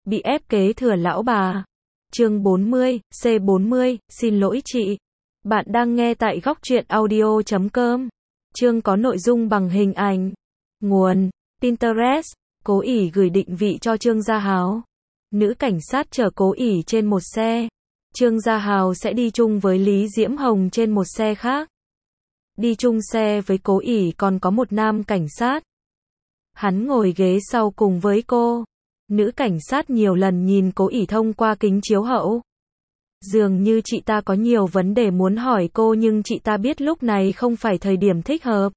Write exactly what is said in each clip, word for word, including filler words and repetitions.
bị ép kế thừa lão bà. Chương bốn mươi, C bốn mươi, xin lỗi chị. Bạn đang nghe tại góc truyện audio chấm com. Chương có nội dung bằng hình ảnh. Nguồn: Pinterest. Cố ỷ gửi định vị cho Trương Gia Hào. Nữ cảnh sát chở Cố ỷ trên một xe. Trương Gia Hào sẽ đi chung với Lý Diễm Hồng trên một xe khác. Đi chung xe với Cố ỷ còn có một nam cảnh sát. Hắn ngồi ghế sau cùng với cô. Nữ cảnh sát nhiều lần nhìn Cố ỷ thông qua kính chiếu hậu. Dường như chị ta có nhiều vấn đề muốn hỏi cô nhưng chị ta biết lúc này không phải thời điểm thích hợp.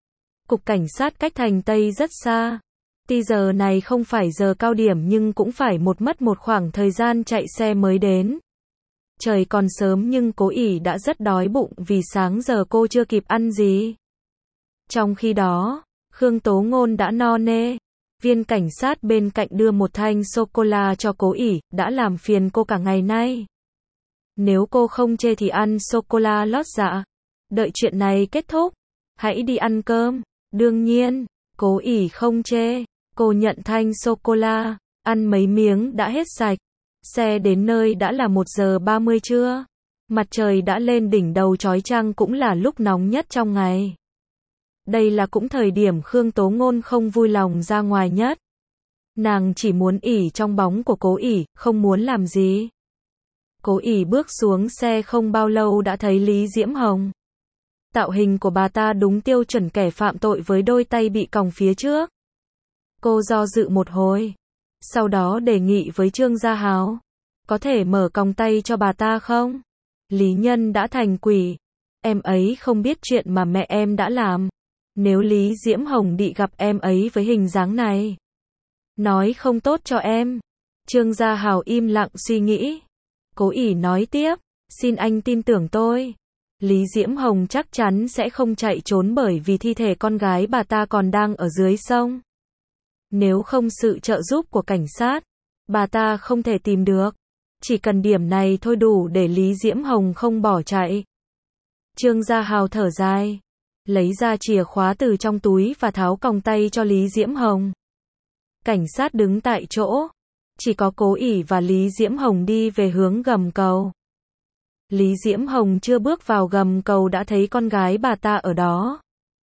Cục cảnh sát cách thành Tây rất xa. Tuy giờ này không phải giờ cao điểm nhưng cũng phải một mất một khoảng thời gian chạy xe mới đến. Trời còn sớm nhưng Cố ỷ đã rất đói bụng vì sáng giờ cô chưa kịp ăn gì. Trong khi đó, Khương Tố Ngôn đã no nê. Viên cảnh sát bên cạnh đưa một thanh sô-cô-la cho Cố ỷ, đã làm phiền cô cả ngày nay. Nếu cô không chê thì ăn sô-cô-la lót dạ. Đợi chuyện này kết thúc, hãy đi ăn cơm. Đương nhiên, Cố ỷ không chê. Cô nhận thanh sô-cô-la, ăn mấy miếng đã hết sạch. Xe đến nơi đã là một giờ ba mươi trưa. Mặt trời đã lên đỉnh đầu chói chang cũng là lúc nóng nhất trong ngày. Đây là cũng thời điểm Khương Tố Ngôn không vui lòng ra ngoài nhất. Nàng chỉ muốn ỉ trong bóng của Cố ỷ, không muốn làm gì. Cố ỷ bước xuống xe không bao lâu đã thấy Lý Diễm Hồng. Tạo hình của bà ta đúng tiêu chuẩn kẻ phạm tội với đôi tay bị còng phía trước. Cô do dự một hồi. Sau đó đề nghị với Trương Gia Hào. Có thể mở còng tay cho bà ta không? Lý Nhân đã thành quỷ. Em ấy không biết chuyện mà mẹ em đã làm. Nếu Lý Diễm Hồng đi gặp em ấy với hình dáng này. Nói không tốt cho em. Trương Gia Hào im lặng suy nghĩ. Cố ỷ nói tiếp. Xin anh tin tưởng tôi. Lý Diễm Hồng chắc chắn sẽ không chạy trốn bởi vì thi thể con gái bà ta còn đang ở dưới sông. Nếu không sự trợ giúp của cảnh sát, bà ta không thể tìm được. Chỉ cần điểm này thôi đủ để Lý Diễm Hồng không bỏ chạy. Trương Gia Hào thở dài. Lấy ra chìa khóa từ trong túi và tháo còng tay cho Lý Diễm Hồng. Cảnh sát đứng tại chỗ. Chỉ có Cố ỷ và Lý Diễm Hồng đi về hướng gầm cầu. Lý Diễm Hồng chưa bước vào gầm cầu đã thấy con gái bà ta ở đó.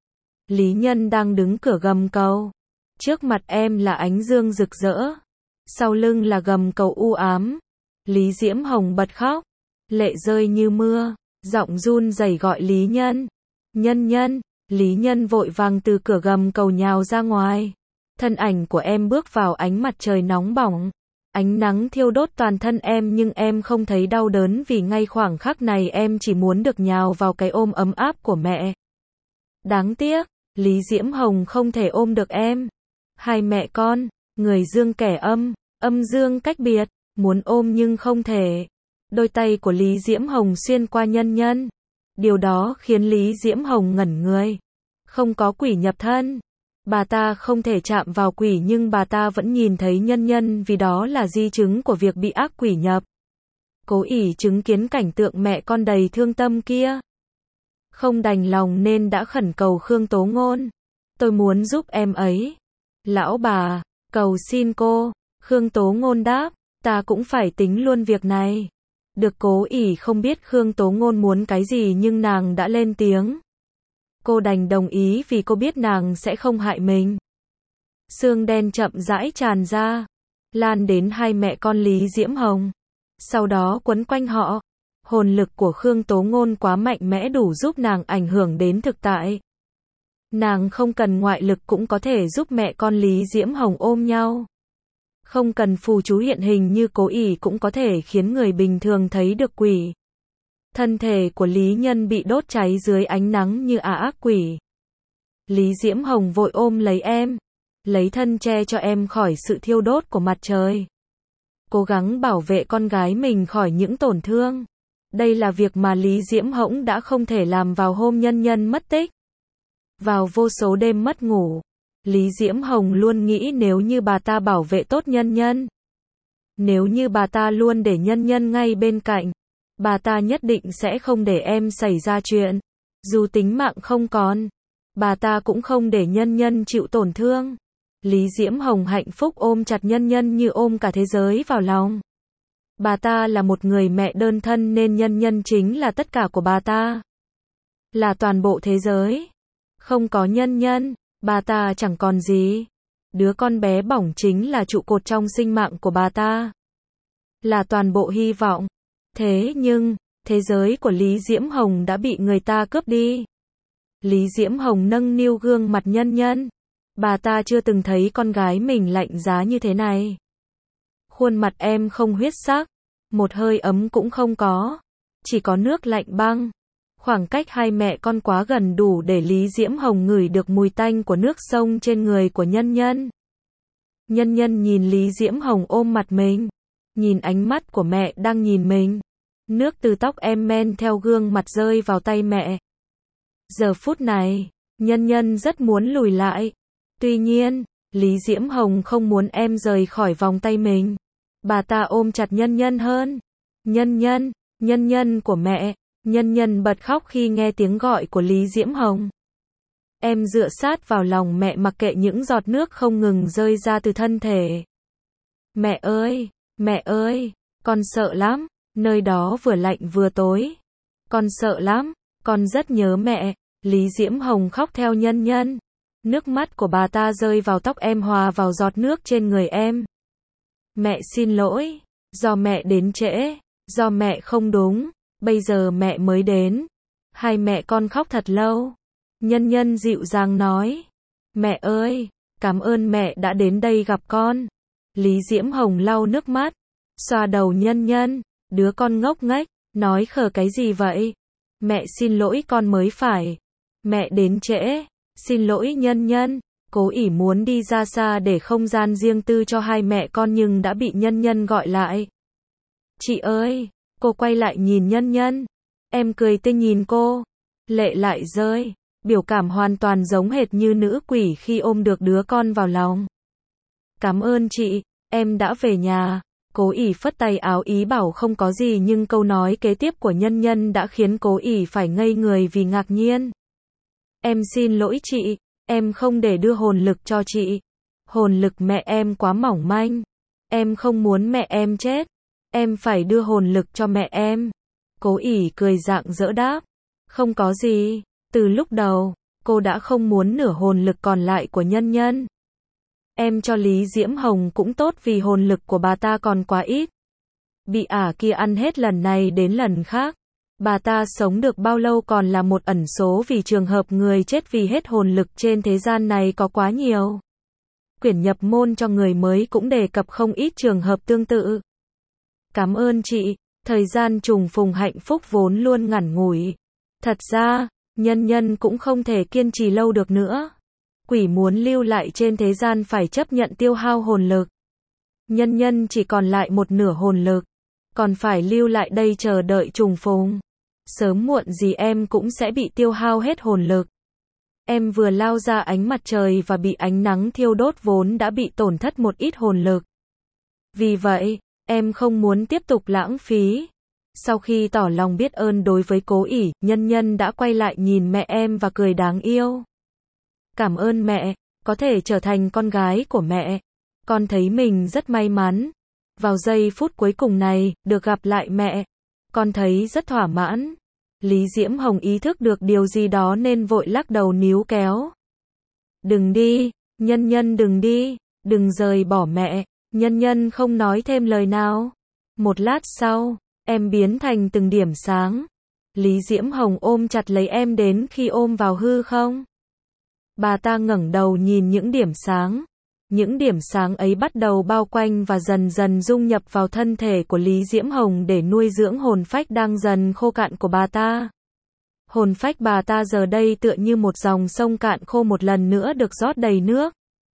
Lý Nhân đang đứng cửa gầm cầu. Trước mặt em là ánh dương rực rỡ. Sau lưng là gầm cầu u ám. Lý Diễm Hồng bật khóc. Lệ rơi như mưa. Giọng run rẩy gọi Lý Nhân. Nhân Nhân. Lý Nhân vội vàng từ cửa gầm cầu nhào ra ngoài. Thân ảnh của em bước vào ánh mặt trời nóng bỏng. Ánh nắng thiêu đốt toàn thân em nhưng em không thấy đau đớn vì ngay khoảng khắc này em chỉ muốn được nhào vào cái ôm ấm áp của mẹ. Đáng tiếc, Lý Diễm Hồng không thể ôm được em. Hai mẹ con, người dương kẻ âm, âm dương cách biệt, muốn ôm nhưng không thể. Đôi tay của Lý Diễm Hồng xuyên qua Nhân Nhân. Điều đó khiến Lý Diễm Hồng ngẩn người. Không có quỷ nhập thân. Bà ta không thể chạm vào quỷ nhưng bà ta vẫn nhìn thấy Nhân Nhân vì đó là di chứng của việc bị ác quỷ nhập. Cố ỷ chứng kiến cảnh tượng mẹ con đầy thương tâm kia. Không đành lòng nên đã khẩn cầu Khương Tố Ngôn. Tôi muốn giúp em ấy. Lão bà, cầu xin cô. Khương Tố Ngôn đáp, ta cũng phải tính luôn việc này. Được Cố ỷ không biết Khương Tố Ngôn muốn cái gì nhưng nàng đã lên tiếng. Cô đành đồng ý vì cô biết nàng sẽ không hại mình. Sương đen chậm rãi tràn ra, lan đến hai mẹ con Lý Diễm Hồng. Sau đó quấn quanh họ. Hồn lực của Khương Tố Ngôn quá mạnh mẽ đủ giúp nàng ảnh hưởng đến thực tại. Nàng không cần ngoại lực cũng có thể giúp mẹ con Lý Diễm Hồng ôm nhau. Không cần phù chú hiện hình như Cố ỷ cũng có thể khiến người bình thường thấy được quỷ. Thân thể của Lý Nhân bị đốt cháy dưới ánh nắng như ả ác quỷ. Lý Diễm Hồng vội ôm lấy em. Lấy thân che cho em khỏi sự thiêu đốt của mặt trời. Cố gắng bảo vệ con gái mình khỏi những tổn thương. Đây là việc mà Lý Diễm Hồng đã không thể làm vào hôm Nhân Nhân mất tích. Vào vô số đêm mất ngủ, Lý Diễm Hồng luôn nghĩ nếu như bà ta bảo vệ tốt Nhân Nhân. Nếu như bà ta luôn để Nhân Nhân ngay bên cạnh. Bà ta nhất định sẽ không để em xảy ra chuyện. Dù tính mạng không còn, bà ta cũng không để Nhân Nhân chịu tổn thương. Lý Diễm Hồng hạnh phúc ôm chặt Nhân Nhân như ôm cả thế giới vào lòng. Bà ta là một người mẹ đơn thân nên Nhân Nhân chính là tất cả của bà ta. Là toàn bộ thế giới. Không có Nhân Nhân, bà ta chẳng còn gì. Đứa con bé bỏng chính là trụ cột trong sinh mạng của bà ta. Là toàn bộ hy vọng. Thế nhưng, thế giới của Lý Diễm Hồng đã bị người ta cướp đi. Lý Diễm Hồng nâng niu gương mặt Nhân Nhân. Bà ta chưa từng thấy con gái mình lạnh giá như thế này. Khuôn mặt em không huyết sắc, một hơi ấm cũng không có, chỉ có nước lạnh băng. Khoảng cách hai mẹ con quá gần đủ để Lý Diễm Hồng ngửi được mùi tanh của nước sông trên người của Nhân Nhân. Nhân Nhân nhìn Lý Diễm Hồng ôm mặt mình, nhìn ánh mắt của mẹ đang nhìn mình. Nước từ tóc em men theo gương mặt rơi vào tay mẹ. Giờ phút này, Nhân Nhân rất muốn lùi lại. Tuy nhiên, Lý Diễm Hồng không muốn em rời khỏi vòng tay mình. Bà ta ôm chặt Nhân Nhân hơn. Nhân Nhân, Nhân Nhân của mẹ. Nhân Nhân bật khóc khi nghe tiếng gọi của Lý Diễm Hồng. Em dựa sát vào lòng mẹ mặc kệ những giọt nước không ngừng rơi ra từ thân thể. Mẹ ơi, mẹ ơi, con sợ lắm, nơi đó vừa lạnh vừa tối. Con sợ lắm, con rất nhớ mẹ. Lý Diễm Hồng khóc theo Nhân Nhân. Nước mắt của bà ta rơi vào tóc em hòa vào giọt nước trên người em. Mẹ xin lỗi, do mẹ đến trễ, do mẹ không đúng, bây giờ mẹ mới đến. Hai mẹ con khóc thật lâu. Nhân Nhân dịu dàng nói. Mẹ ơi, cảm ơn mẹ đã đến đây gặp con. Lý Diễm Hồng lau nước mắt, xoa đầu Nhân Nhân, đứa con ngốc nghếch, nói khờ cái gì vậy? Mẹ xin lỗi con mới phải. Mẹ đến trễ. Xin lỗi Nhân Nhân. Cố ỷ muốn đi ra xa để không gian riêng tư cho hai mẹ con nhưng đã bị Nhân Nhân gọi lại. Chị ơi, cô quay lại nhìn Nhân Nhân. Em cười tươi nhìn cô. Lệ lại rơi. Biểu cảm hoàn toàn giống hệt như nữ quỷ khi ôm được đứa con vào lòng. Cảm ơn chị, em đã về nhà. Cố ỷ phất tay áo ý bảo không có gì nhưng câu nói kế tiếp của Nhân Nhân đã khiến cố ỷ phải ngây người vì ngạc nhiên. Em xin lỗi chị, em không để đưa hồn lực cho chị. Hồn lực mẹ em quá mỏng manh. Em không muốn mẹ em chết. Em phải đưa hồn lực cho mẹ em. Cố ỷ cười rạng rỡ đáp. Không có gì, từ lúc đầu, cô đã không muốn nửa hồn lực còn lại của Nhân Nhân. Em cho Lý Diễm Hồng cũng tốt vì hồn lực của bà ta còn quá ít. Bị ả kia ăn hết lần này đến lần khác. Bà ta sống được bao lâu còn là một ẩn số vì trường hợp người chết vì hết hồn lực trên thế gian này có quá nhiều. Quyển nhập môn cho người mới cũng đề cập không ít trường hợp tương tự. Cảm ơn chị, thời gian trùng phùng hạnh phúc vốn luôn ngắn ngủi. Thật ra, Nhân Nhân cũng không thể kiên trì lâu được nữa. Quỷ muốn lưu lại trên thế gian phải chấp nhận tiêu hao hồn lực. Nhân Nhân chỉ còn lại một nửa hồn lực, còn phải lưu lại đây chờ đợi trùng phùng. Sớm muộn gì em cũng sẽ bị tiêu hao hết hồn lực. Em vừa lao ra ánh mặt trời và bị ánh nắng thiêu đốt vốn đã bị tổn thất một ít hồn lực. Vì vậy, em không muốn tiếp tục lãng phí. Sau khi tỏ lòng biết ơn đối với cố ỷ, Nhân Nhân đã quay lại nhìn mẹ em và cười đáng yêu. Cảm ơn mẹ, có thể trở thành con gái của mẹ. Con thấy mình rất may mắn. Vào giây phút cuối cùng này, được gặp lại mẹ. Con thấy rất thỏa mãn. Lý Diễm Hồng ý thức được điều gì đó nên vội lắc đầu níu kéo. Đừng đi, Nhân Nhân đừng đi, đừng rời bỏ mẹ. Nhân Nhân không nói thêm lời nào. Một lát sau, em biến thành từng điểm sáng. Lý Diễm Hồng ôm chặt lấy em đến khi ôm vào hư không. Bà ta ngẩng đầu nhìn những điểm sáng. Những điểm sáng ấy bắt đầu bao quanh và dần dần dung nhập vào thân thể của Lý Diễm Hồng để nuôi dưỡng hồn phách đang dần khô cạn của bà ta. Hồn phách bà ta giờ đây tựa như một dòng sông cạn khô một lần nữa được rót đầy nước.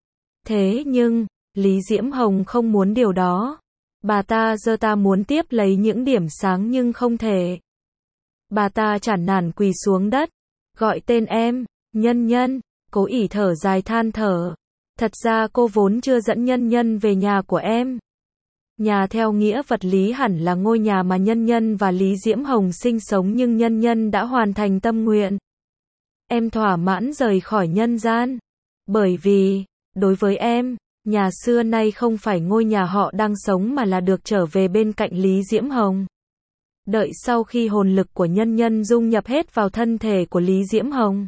Thế nhưng, Lý Diễm Hồng không muốn điều đó. Bà ta giơ ta muốn tiếp lấy những điểm sáng nhưng không thể. Bà ta chán nản quỳ xuống đất, gọi tên em, Nhân Nhân. Cố ỷ thở dài than thở. Thật ra cô vốn chưa dẫn Nhân Nhân về nhà của em. Nhà theo nghĩa vật lý hẳn là ngôi nhà mà Nhân Nhân và Lý Diễm Hồng sinh sống nhưng Nhân Nhân đã hoàn thành tâm nguyện. Em thỏa mãn rời khỏi nhân gian. Bởi vì, Đối với em, nhà xưa nay không phải ngôi nhà họ đang sống mà là được trở về bên cạnh Lý Diễm Hồng. Đợi sau khi hồn lực của Nhân Nhân dung nhập hết vào thân thể của Lý Diễm Hồng,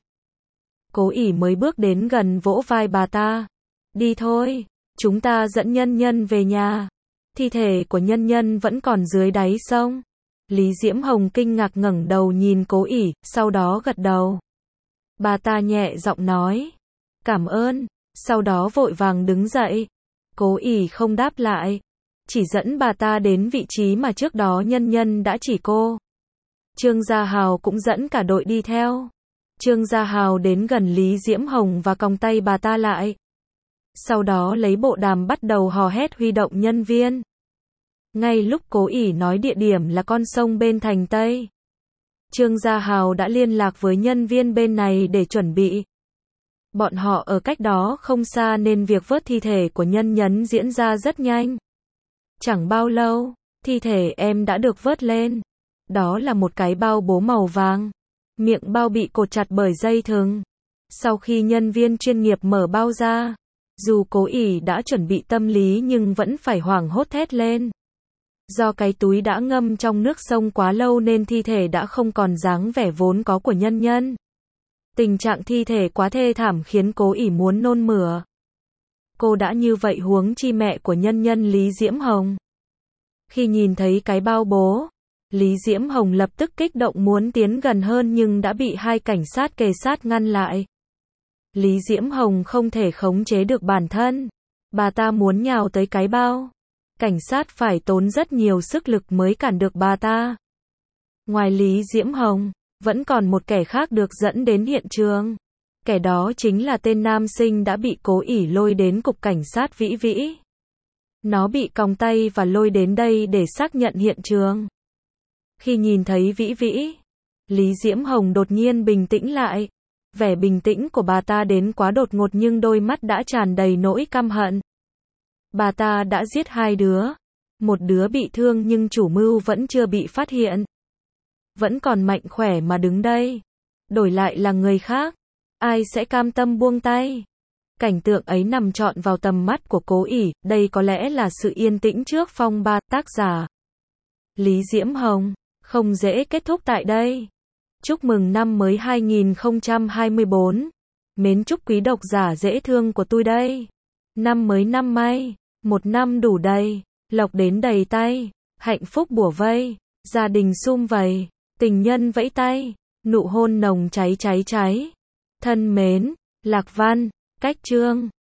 Cố ỷ mới bước đến gần vỗ vai bà ta. Đi thôi, chúng ta dẫn Nhân Nhân về nhà. Thi thể của Nhân Nhân vẫn còn dưới đáy sông. Lý Diễm Hồng kinh ngạc ngẩng đầu nhìn Cố ỷ, sau đó gật đầu. Bà ta nhẹ giọng nói, cảm ơn, sau đó vội vàng đứng dậy. Cố ỷ không đáp lại, chỉ dẫn bà ta đến vị trí mà trước đó Nhân Nhân đã chỉ cô. Trương Gia Hào cũng dẫn cả đội đi theo. Trương Gia Hào đến gần Lý Diễm Hồng và còng tay bà ta lại. Sau đó lấy bộ đàm bắt đầu hò hét huy động nhân viên. Ngay lúc Cố ỷ nói địa điểm là con sông bên thành Tây, Trương Gia Hào đã liên lạc với nhân viên bên này để chuẩn bị. Bọn họ ở cách đó không xa nên việc vớt thi thể của Nhân Nhân diễn ra rất nhanh. Chẳng bao lâu, thi thể em đã được vớt lên. Đó là một cái bao bố màu vàng. Miệng bao bị cột chặt bởi dây thừng. Sau khi nhân viên chuyên nghiệp mở bao ra, dù Cố ỷ đã chuẩn bị tâm lý nhưng vẫn phải hoảng hốt thét lên. Do cái túi đã ngâm trong nước sông quá lâu nên thi thể đã không còn dáng vẻ vốn có của Nhân Nhân. Tình trạng thi thể quá thê thảm khiến Cố ỷ muốn nôn mửa. Cô đã như vậy huống chi mẹ của Nhân Nhân Lý Diễm Hồng. Khi nhìn thấy cái bao bố, Lý Diễm Hồng lập tức kích động muốn tiến gần hơn nhưng đã bị hai cảnh sát kề sát ngăn lại. Lý Diễm Hồng không thể khống chế được bản thân. Bà ta muốn nhào tới cái bao. Cảnh sát phải tốn rất nhiều sức lực mới cản được bà ta. Ngoài Lý Diễm Hồng, vẫn còn một kẻ khác được dẫn đến hiện trường. Kẻ đó chính là tên nam sinh đã bị Cố ỷ lôi đến cục cảnh sát Vĩ Vĩ. Nó bị còng tay và lôi đến đây để xác nhận hiện trường. Khi nhìn thấy Vĩ Vĩ, Lý Diễm Hồng đột nhiên bình tĩnh lại. Vẻ bình tĩnh của bà ta đến quá đột ngột nhưng đôi mắt đã tràn đầy nỗi căm hận. Bà ta đã giết hai đứa. Một đứa bị thương nhưng chủ mưu vẫn chưa bị phát hiện. Vẫn còn mạnh khỏe mà đứng đây. Đổi lại là người khác, ai sẽ cam tâm buông tay. Cảnh tượng ấy nằm trọn vào tầm mắt của Cố ỷ. Đây có lẽ là sự yên tĩnh trước phong ba. Tác giả Lý Diễm Hồng. Không dễ kết thúc tại đây. Chúc mừng năm mới hai nghìn không trăm hai mươi tư. Mến chúc quý độc giả dễ thương của tôi đây. Năm mới năm may. Một năm đủ đầy. Lộc đến đầy tay. Hạnh phúc bủa vây. Gia đình sum vầy. Tình nhân vẫy tay. Nụ hôn nồng cháy cháy cháy. Thân mến. Lạc Văn. Cách chương.